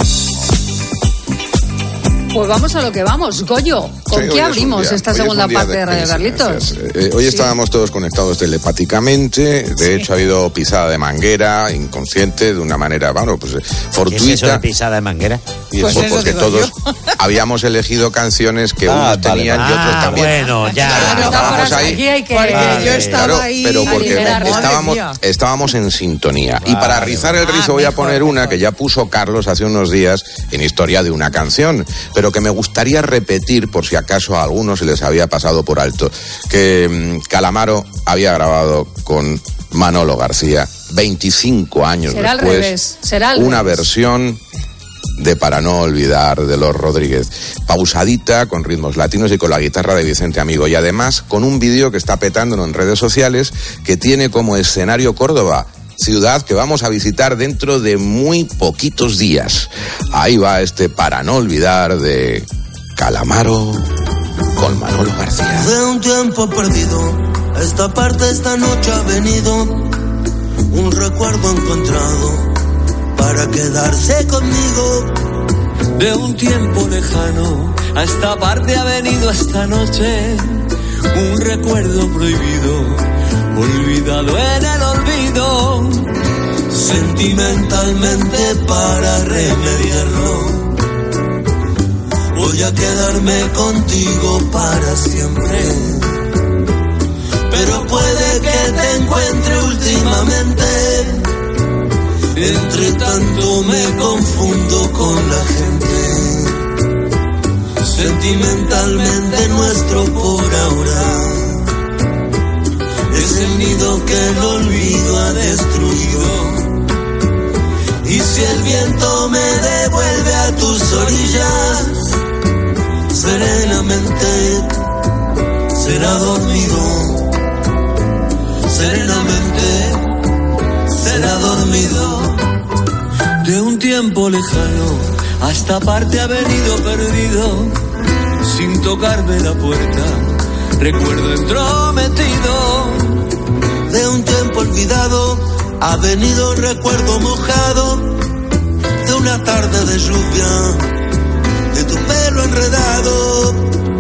Pues vamos a lo que vamos, Goyo. ¿Con Sí, qué hoy es abrimos un día- esta hoy es segunda un día parte de, de- Radio sí, Carlitos? Eh, hoy Sí. estábamos todos conectados telepáticamente. De hecho, ha habido pisada de manguera, inconsciente, de una manera, bueno, pues ¿Qué es fortuita. eso de pisada de manguera? Y Pues eso eso porque digo todos habíamos elegido canciones que Ah, unos vale, tenían vale. y otros Ah, también. bueno, ya. Claro, estábamos ahí. Aquí hay que... Porque Vale, yo estaba claro, ahí. pero porque Aligerar. estábamos, Madre mía. estábamos en sintonía. y para rizar el rizo Ah, voy a mejor, poner una que ya puso Carlos hace unos días en Historia de una canción, pero que me gustaría repetir por si acaso a algunos se les había pasado por alto, que mm, Calamaro había grabado con Manolo García veinticinco años Será al después revés, será al una revés. versión de Para no olvidar de Los Rodríguez, pausadita, con ritmos latinos y con la guitarra de Vicente Amigo, y además con un vídeo que está petando en redes sociales que tiene como escenario Córdoba, ciudad que vamos a visitar dentro de muy poquitos días. Ahí va este Para no olvidar de Calamaro con Manolo García. De un tiempo perdido, a esta parte esta noche ha venido un recuerdo encontrado para quedarse conmigo. De un tiempo lejano, a esta parte ha venido esta noche un recuerdo prohibido, olvidado en el olvido. Sentimentalmente para remediarlo, voy a quedarme contigo para siempre. Pero puede que te encuentre últimamente. Entre tanto me confundo con la gente. Sentimentalmente nuestro por ahora es el nido que el olvido ha destruido. Y si el viento me devuelve a tus orillas, serenamente será dormido. serenamente será dormido. De un tiempo lejano a esta parte ha venido perdido, sin tocarme la puerta, recuerdo entrometido. De un tiempo olvidado ha venido recuerdo mojado, de una tarde de lluvia, de tu pelo enredado.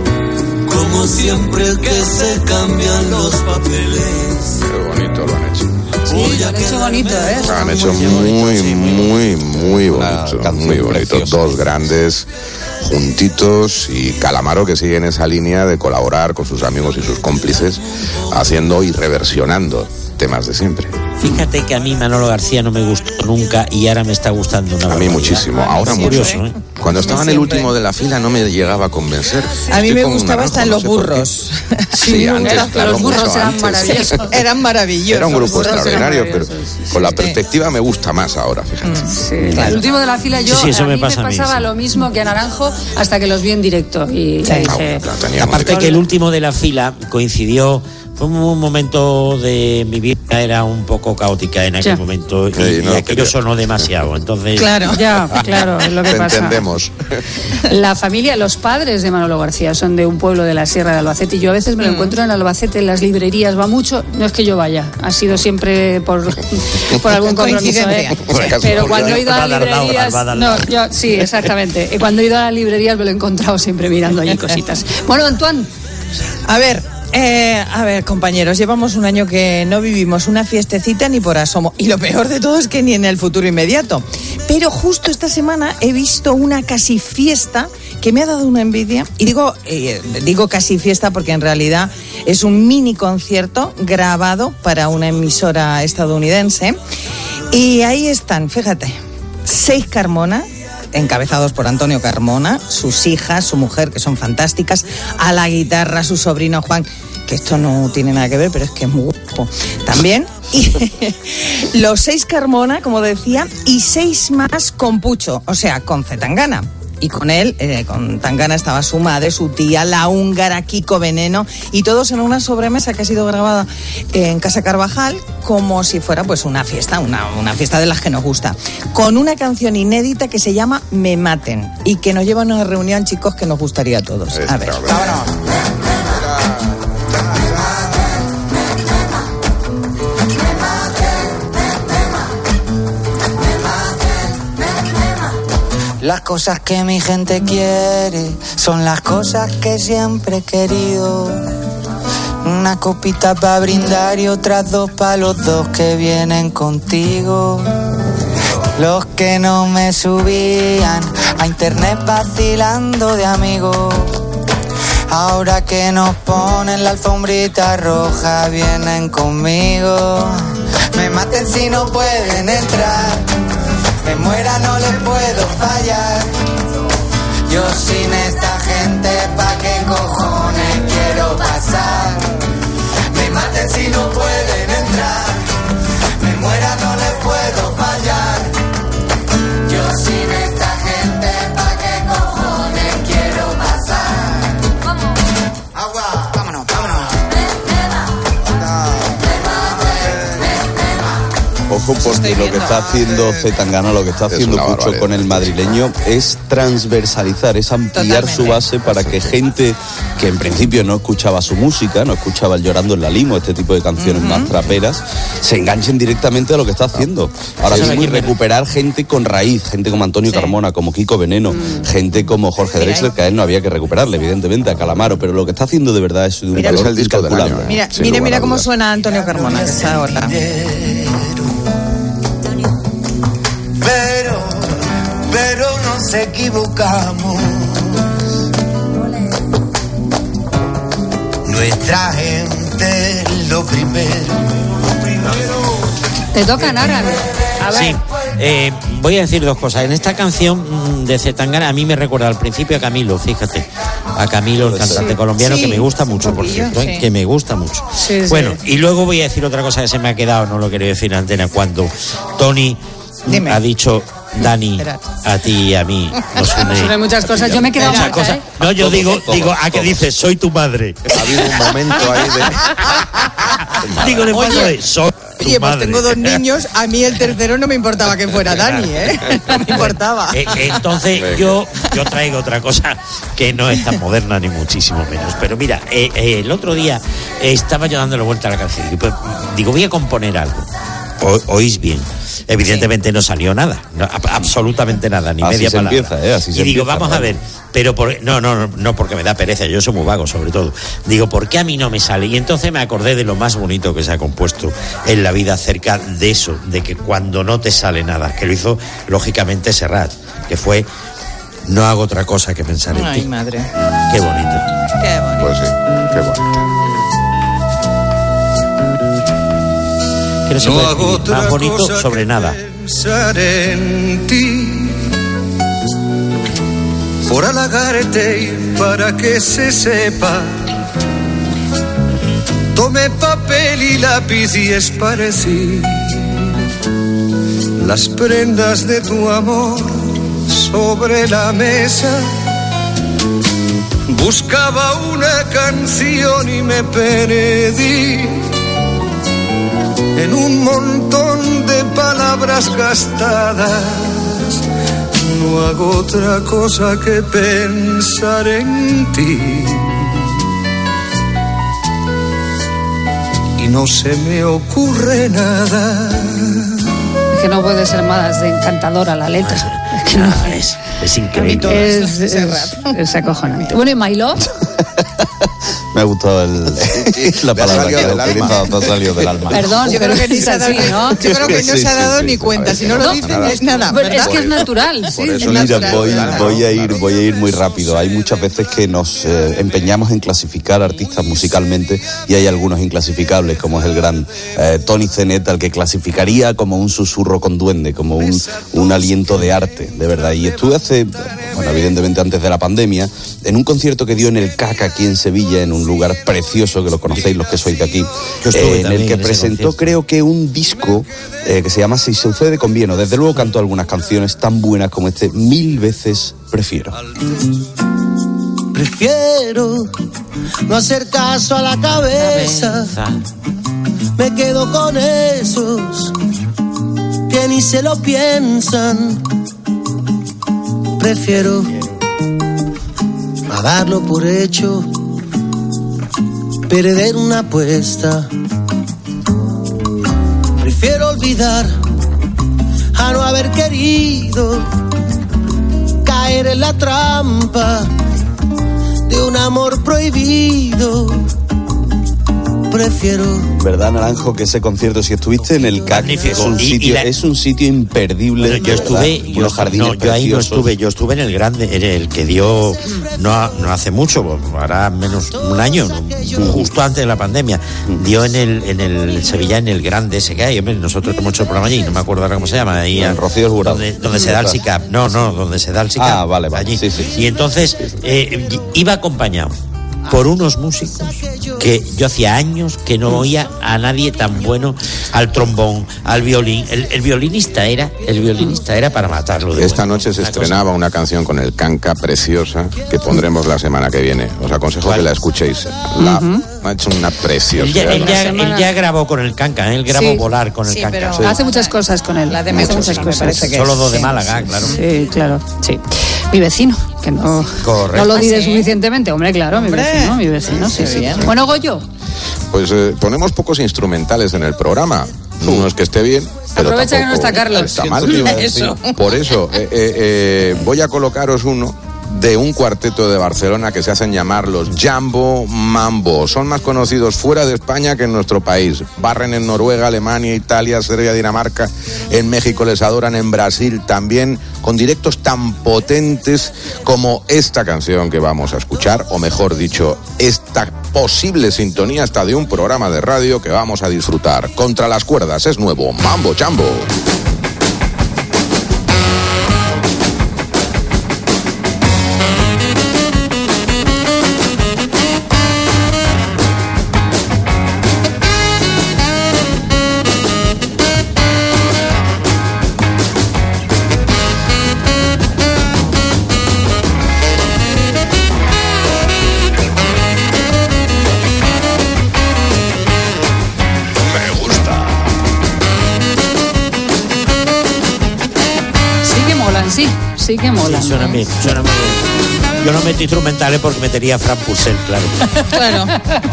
Como siempre que se cambian los papeles. Qué bonito lo han hecho. Sí, lo han hecho bonito, ¿eh? Lo han hecho muy, muy, muy bonito. Muy bonito. Dos grandes juntitos y Calamaro que sigue en esa línea de colaborar con sus amigos y sus cómplices haciendo y reversionando temas de siempre. Fíjate que a mí Manolo García no me gustó nunca y ahora me está gustando una A mí muchísimo, ahora mucho. Curioso, ¿eh? Cuando estaba en el último de la fila no me llegaba a convencer. A mí me gustaba hasta en Los Burros. Sí, antes, era, claro, los burros mucho eran antes. maravillosos. Eran maravillosos. Era un grupo Los burros extraordinario, eran pero con la perspectiva me gusta más ahora, fíjate. Sí, claro. El último de la fila yo, Sí, sí, eso a me mí pasa a me mí, pasaba sí. lo mismo que a Naranjo hasta que los vi en directo. Y Sí. ahí dije, Aparte que el último de la fila coincidió, fue un momento de mi vida, era un poco caótica en aquel Ya. momento y, Sí, y no, aquello que- sonó demasiado, entonces... Claro, ya, claro, es lo que Te pasa. entendemos. La familia, los padres de Manolo García son de un pueblo de la Sierra de Albacete y yo a veces me lo encuentro en Albacete, en las librerías, va mucho, no es que yo vaya, ha sido siempre por, por algún compromiso, ¿eh? Por acaso. Pero cuando he ido a las Badardao, librerías, Badardao. no, yo, sí, exactamente, y cuando he ido a las librerías me lo he encontrado siempre mirando allí cositas. Bueno, Antoine. A ver, eh, a ver, compañeros, llevamos un año que no vivimos una fiestecita ni por asomo. Y lo peor de todo es que ni en el futuro inmediato. Pero justo esta semana he visto una casi fiesta que me ha dado una envidia. Y digo, eh, digo casi fiesta porque en realidad es un mini concierto grabado para una emisora estadounidense. Y ahí están, fíjate, seis Carmona, encabezados por Antonio Carmona, sus hijas, su mujer, que son fantásticas, a la guitarra su sobrino Juan, que esto no tiene nada que ver, pero es que es muy guapo también, y los seis Carmona, como decía, y seis más con Pucho, o sea, con Zetangana. Y con él, eh, con Tangana, estaba su madre, su tía, la húngara, Kiko Veneno, y todos en una sobremesa que ha sido grabada en Casa Carvajal, como si fuera pues una fiesta, una, una fiesta de las que nos gusta, con una canción inédita que se llama Me Maten, y que nos lleva a una reunión, chicos, que nos gustaría a todos. A ver, vámonos. Las cosas que mi gente quiere son las cosas que siempre he querido. Una copita para brindar y otras dos para los dos que vienen contigo. Los que no me subían a internet vacilando de amigos. Ahora que nos ponen la alfombrita roja vienen conmigo. Me maten si no pueden entrar. Me muera no les puedo fallar. Yo sin esta gente pa' qué cojones quiero pasar. Me maten si no pueden entrar. Me muera no les puedo fallar. Yo sin esta gente pa' qué cojones quiero pasar. Agua, vámonos, vámonos. Ojo, porque lo que está haciendo Zetangana, lo que está haciendo Pucho con el madrileño es transversalizar, es ampliar su base para que gente que en principio no escuchaba su música, no escuchaba el Llorando en la Limo, este tipo de canciones más traperas, se enganchen directamente a lo que está haciendo. Ahora mismo y recuperar gente con raíz, gente como Antonio Carmona, como Kiko Veneno, gente como Jorge Drexler, que a él no había que recuperarle, evidentemente, a Calamaro, pero lo que está haciendo de verdad es de un Mira, valor es el disco del incalculable. Mira, mira, mira cómo suena Antonio Carmona, que está ahora. Pero, pero nos equivocamos. Nuestra gente es lo primero. Te toca, Naran. A ver. Sí, eh, voy a decir dos cosas. En esta canción de Zetangana a mí me recuerda al principio a Camilo, fíjate. A Camilo, el cantante Sí. colombiano, Sí, que me gusta mucho, un por poquillo, cierto, ¿eh? sí. que me gusta mucho. Sí, sí. Bueno, y luego voy a decir otra cosa que se me ha quedado, no lo quería decir en antena, cuando Tony Dime. ha dicho, Dani, a ti y a mí nos une. Nos une muchas cosas. Yo me he quedado Muchas muerta, cosas. ¿eh? No, yo Todos, digo, todos, digo, ¿a qué todos. dices? Soy tu madre. Ha habido un momento ahí de... Digo, le paso eso. Oye, pues tengo dos niños, a mí el tercero no me importaba que fuera Dani, ¿eh? No me importaba. Eh, entonces yo, yo traigo otra cosa que no es tan moderna ni muchísimo menos. Pero mira, eh, eh, el otro día eh, estaba yo dándole vuelta a la canción. Y pues, digo, voy a componer algo. O, oís bien. Evidentemente sí. No salió nada, no, absolutamente nada, ni así media se palabra. Empieza, ¿eh? Así y se digo, empieza, vamos ¿no? a ver, pero por, no, no, no porque me da pereza, yo soy muy vago sobre todo. Digo, ¿por qué a mí no me sale? Y entonces me acordé de lo más bonito que se ha compuesto en la vida acerca de eso, de que cuando no te sale nada, que lo hizo lógicamente Serrat, que fue no hago otra cosa que pensar en Ay, ti. madre. Qué bonito. Qué bonito. Pues sí, qué bonito. Que no se puede escribir más bonito sobre nada. Pensar en ti, por halagarte y para que se sepa, tomé papel y lápiz y esparcí las prendas de tu amor sobre la mesa. Buscaba una canción y me perdí en un montón de palabras gastadas. No hago otra cosa que pensar en ti. Y no se me ocurre nada. Es que no puede ser más de encantadora la letra. Es que no, no es, es increíble. Es, es, es, es acojonante. Bueno, ¿y My Love? Me ha gustado el, la palabra que ha utilizado, ha salido del alma. Perdón, yo creo que ni se ha dado, así, ¿no? yo creo que no sí, se ha dado sí, ni sí, cuenta. sí, Si no lo no, dicen, nada. es nada. Pero ¿verdad? es que es natural, sí. Es Mira, natural, voy, claro. voy a ir, voy a ir muy rápido. Hay muchas veces que nos eh, empeñamos en clasificar artistas musicalmente y hay algunos inclasificables, como es el gran eh, Tony Zenet, al que clasificaría como un susurro con duende, como un, un aliento de arte, de verdad. Y estuve hace, bueno, evidentemente antes de la pandemia, en un concierto que dio en el C A C aquí en Sevilla, en un lugar precioso, que lo conocéis los que sois de aquí, eh, en el que presentó creo que un disco eh, que se llama Si sucede conviene. Desde luego cantó algunas canciones tan buenas como este, Mil veces prefiero. Prefiero no hacer caso a la cabeza. Me quedo con esos que ni se lo piensan. Prefiero a darlo por hecho, perder una apuesta. Prefiero olvidar a no haber querido caer en la trampa de un amor prohibido. Prefiero. ¿Verdad, Naranjo, que ese concierto, si estuviste en el C A C, es un Y- y sitio, la- es un sitio imperdible? Bueno, yo ¿verdad? estuve, yo, Unos jardines no, yo ahí no preciosos. estuve, yo estuve en el grande, en el que dio no, ha- no hace mucho, hará menos un año, ¿no? Justo antes de la pandemia, dio en el en el Sevilla, en el grande ese que hay, hombre, nosotros hemos hecho el programa allí, no me acuerdo ahora cómo se llama, ahí En Rocío Jurado. donde, donde se da el SICAP, no, no, donde se da el SICAP, Ah, vale, vale, allí. sí, sí. Y entonces eh, iba acompañado por unos músicos que yo hacía años que no oía a nadie tan bueno al trombón, al violín. El, el violinista era, el violinista era para matarlo. De Esta bueno. noche se Una estrenaba cosa. una canción con el canca preciosa que pondremos la semana que viene. Os aconsejo ¿Cuál? que la escuchéis. La ha hecho una preciosa. Él ya, él ya- semana- él ya grabó con el canca, ¿eh? Él grabó Sí. Volar con el Sí, canca. pero- Sí. Hace muchas cosas con él. La de Hace México, muchas sí, me cosas. parece que Solo es. dos de Sí, Málaga, claro. Sí, claro, sí. Mi vecino, que no, Correcto. no lo diré ¿Ah, sí? suficientemente. Hombre, claro, mi Hombre. vecino, mi vecino, sí, Qué sí. bien. Bueno, Goyo, Pues eh, ponemos pocos instrumentales en el programa. No es que esté bien, pero Aprovecha que no tampoco está Carlos. está mal. Eso. Por eso, eh, eh, eh, voy a colocaros uno de un cuarteto de Barcelona que se hacen llamar los Jambo Mambo. Son más conocidos fuera de España que en nuestro país. Barren en Noruega, Alemania, Italia, Serbia, Dinamarca. En México les adoran, en Brasil también, con directos tan potentes como esta canción que vamos a escuchar, o mejor dicho, esta posible sintonía hasta de un programa de radio que vamos a disfrutar. Contra las cuerdas es nuevo, Mambo Jambo. sí que molan. Sí, suena ¿eh? bien, suena bien. Yo no meto instrumentales porque metería Fran Purcell, claro. Claro.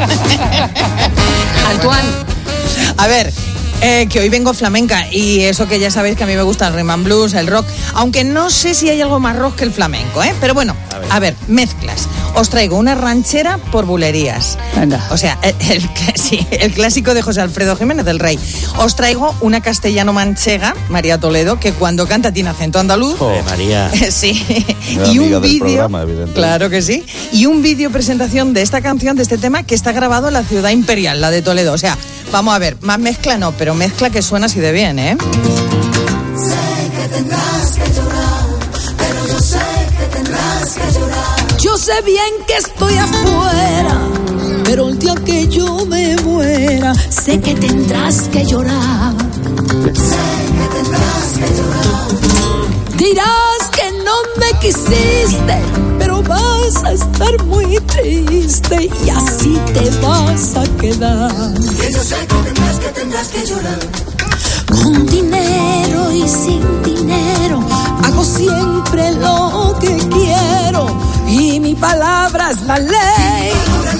Antoine. A ver, eh, que hoy vengo flamenca y eso que ya sabéis que a mí me gusta el rhythm and blues, el rock, aunque no sé si hay algo más rock que el flamenco, ¿eh? Pero bueno, a ver, a ver mezclas. Os traigo una ranchera por bulerías. Venga. O sea, el, el, sí, el clásico de José Alfredo Jiménez del Rey. Os traigo una castellano-manchega, María Toledo, que cuando canta tiene acento andaluz. Oh, María. Sí. Una Y un amiga del vídeo. programa, evidentemente. Claro que sí. Y un vídeo presentación de esta canción, de este tema, que está grabado en la ciudad imperial, la de Toledo. O sea, vamos a ver, más mezcla no, pero mezcla que suena así de bien, ¿eh? Sé que tendrás que llorar, pero yo sé que tendrás que llorar. Yo sé bien que estoy afuera, pero el día que yo me muera, sé que tendrás que llorar. Sé que tendrás que llorar. Dirás que no me quisiste, pero vas a estar muy triste y así te vas a quedar. Que yo sé que tendrás que tendrás que llorar. Con dinero y sin dinero, hago siempre lo que quiero y mi palabra es la ley.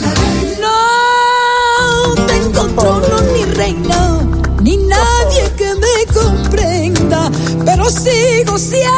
No tengo trono ni reina, ni nadie que me comprenda, pero sigo siendo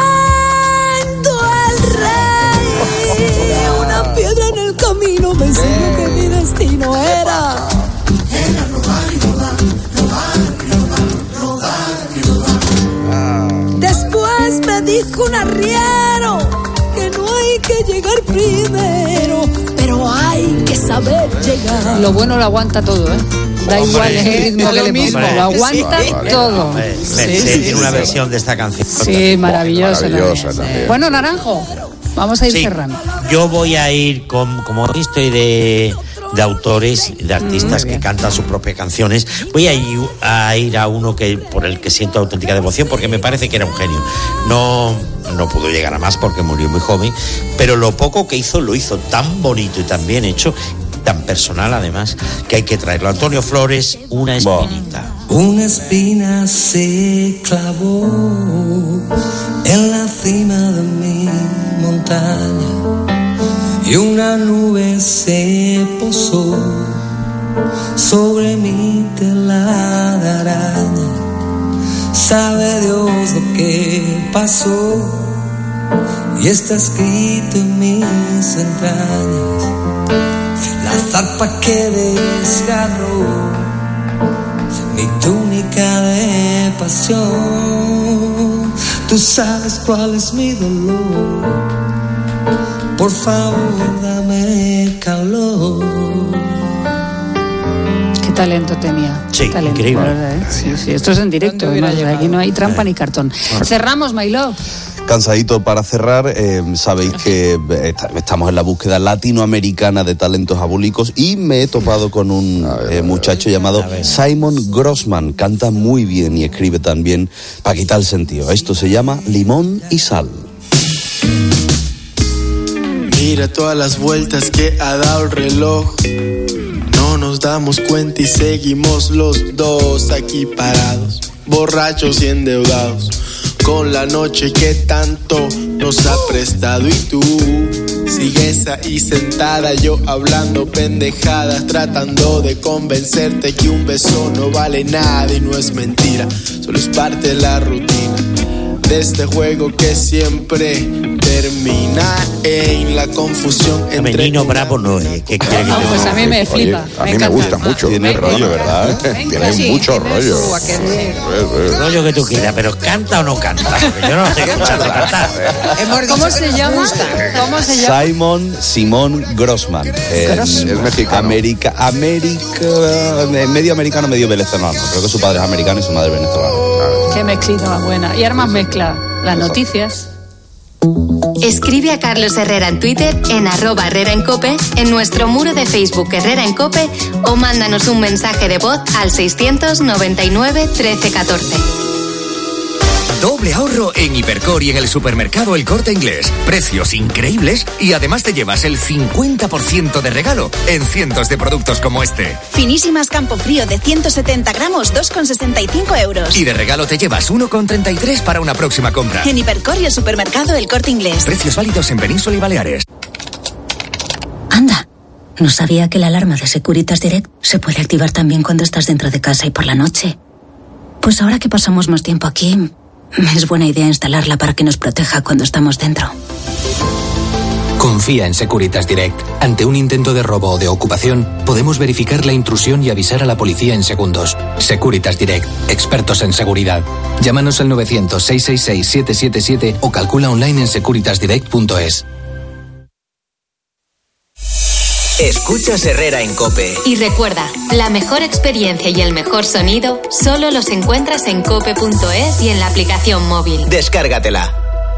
el rey. Una piedra en el camino me enseñó que mi destino era. Era robar y robar, robar y robar, robar y robar. Después me dijo un arriero que no hay que llegar primero, pero hay que saber llegar. Lo bueno lo aguanta todo, ¿eh? Da Hombre, igual el ritmo es que lo le mismo. ponga, lo aguanta Sí, vale, todo. Hombre, Sí, Merced sí, tiene una sí. versión de esta canción. Sí, maravilloso. Maravillosa también. también. Bueno, Naranjo, vamos a ir Sí, cerrando. yo voy a ir con, como hoy estoy de, de autores, de artistas que cantan sus propias canciones, voy a ir, a ir a uno que por el que siento auténtica devoción porque me parece que era un genio. No, no pudo llegar a más porque murió muy joven, pero lo poco que hizo lo hizo tan bonito y tan bien hecho, tan personal además, que hay que traerlo. Antonio Flores, Una espinita. Una espina se clavó en la cima de mi montaña y una nube se posó sobre mi tela de araña. Sabe Dios lo que pasó y está escrito en mis entrañas. La zarpa que desgarró mi túnica de pasión. Tú sabes cuál es mi dolor. Por favor, dame calor. Qué talento tenía. Sí, Qué talento, increíble. la verdad, ¿eh? Sí, sí, esto es en directo. ¿Dónde hubiera Además, llegado? aquí no hay trampa ni cartón. Cerramos, My Love. Cansadito para cerrar, eh, sabéis que eh, estamos en la búsqueda latinoamericana de talentos abúlicos y me he topado con un eh, muchacho llamado Simon Grossman. Canta muy bien y escribe también para quitar el sentido. Esto se llama Limón y Sal. Mira todas las vueltas que ha dado el reloj. No nos damos cuenta y seguimos los dos aquí parados, borrachos y endeudados, con la noche que tanto nos ha prestado. Y tú sigues ahí sentada, yo hablando pendejadas, tratando de convencerte que un beso no vale nada y no es mentira, solo es parte de la rutina de este juego que siempre termina en la confusión entre... Menino Bravo no es. ¿Qué quiere que Ah, te pues a mí me flipa. A me mí me encanta. gusta mucho. Tiene Tiene rollo, rollo, ¿verdad? Tiene Sí, mucho tiene rollo. su aquel, sí. El rollo que tú quieras, pero ¿canta o no canta? Porque yo no lo estoy escuchando cantar. Hemos dicho ¿Cómo que se nos llama? gusta. ¿Cómo se llama? Simon Simón Grossman. Eh, Es mexicano. América, América, eh, medio americano, medio venezolano. Creo que su padre es americano y su madre venezolana. Qué mezclita más buena. Y ahora más mezcla. Las noticias. Escribe a Carlos Herrera en Twitter, en arroba Herrera en Cope, en nuestro muro de Facebook Herrera en Cope o mándanos un mensaje de voz al seiscientos noventa y nueve trece catorce. Doble ahorro en Hipercor y en el supermercado El Corte Inglés. Precios increíbles y además te llevas el cincuenta por ciento de regalo en cientos de productos como este. Finísimas Campofrío de ciento setenta gramos, dos con sesenta y cinco euros. Y de regalo te llevas uno con treinta y tres para una próxima compra. En Hipercor y el supermercado El Corte Inglés. Precios válidos en Península y Baleares. Anda, no sabía que la alarma de Securitas Direct se puede activar también cuando estás dentro de casa y por la noche. Pues ahora que pasamos más tiempo aquí, es buena idea instalarla para que nos proteja cuando estamos dentro. Confía en Securitas Direct. Ante un intento de robo o de ocupación, podemos verificar la intrusión y avisar a la policía en segundos. Securitas Direct, expertos en seguridad. Llámanos al novecientos, seiscientos sesenta y seis, setecientos setenta y siete o calcula online en securitas direct punto es. Escuchas Herrera en COPE. Y recuerda, la mejor experiencia y el mejor sonido solo los encuentras en cope punto es y en la aplicación móvil. Descárgatela.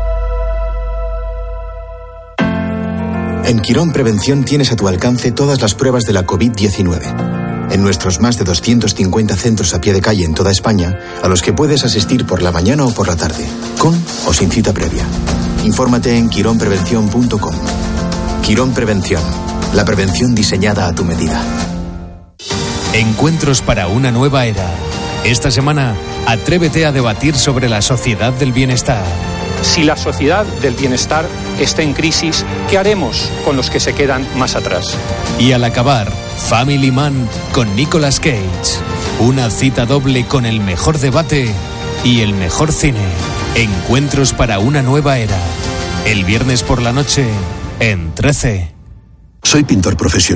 En Quirón Prevención tienes a tu alcance todas las pruebas de la covid diecinueve. En nuestros más de doscientos cincuenta centros a pie de calle en toda España, a los que puedes asistir por la mañana o por la tarde, con o sin cita previa. Infórmate en quirón prevención punto com. Quirón Prevención. La prevención diseñada a tu medida. Encuentros para una nueva era. Esta semana, atrévete a debatir sobre la sociedad del bienestar. Si la sociedad del bienestar está en crisis, ¿qué haremos con los que se quedan más atrás? Y al acabar, Family Man con Nicolas Cage. Una cita doble con el mejor debate y el mejor cine. Encuentros para una nueva era. El viernes por la noche en trece. Soy pintor profesional.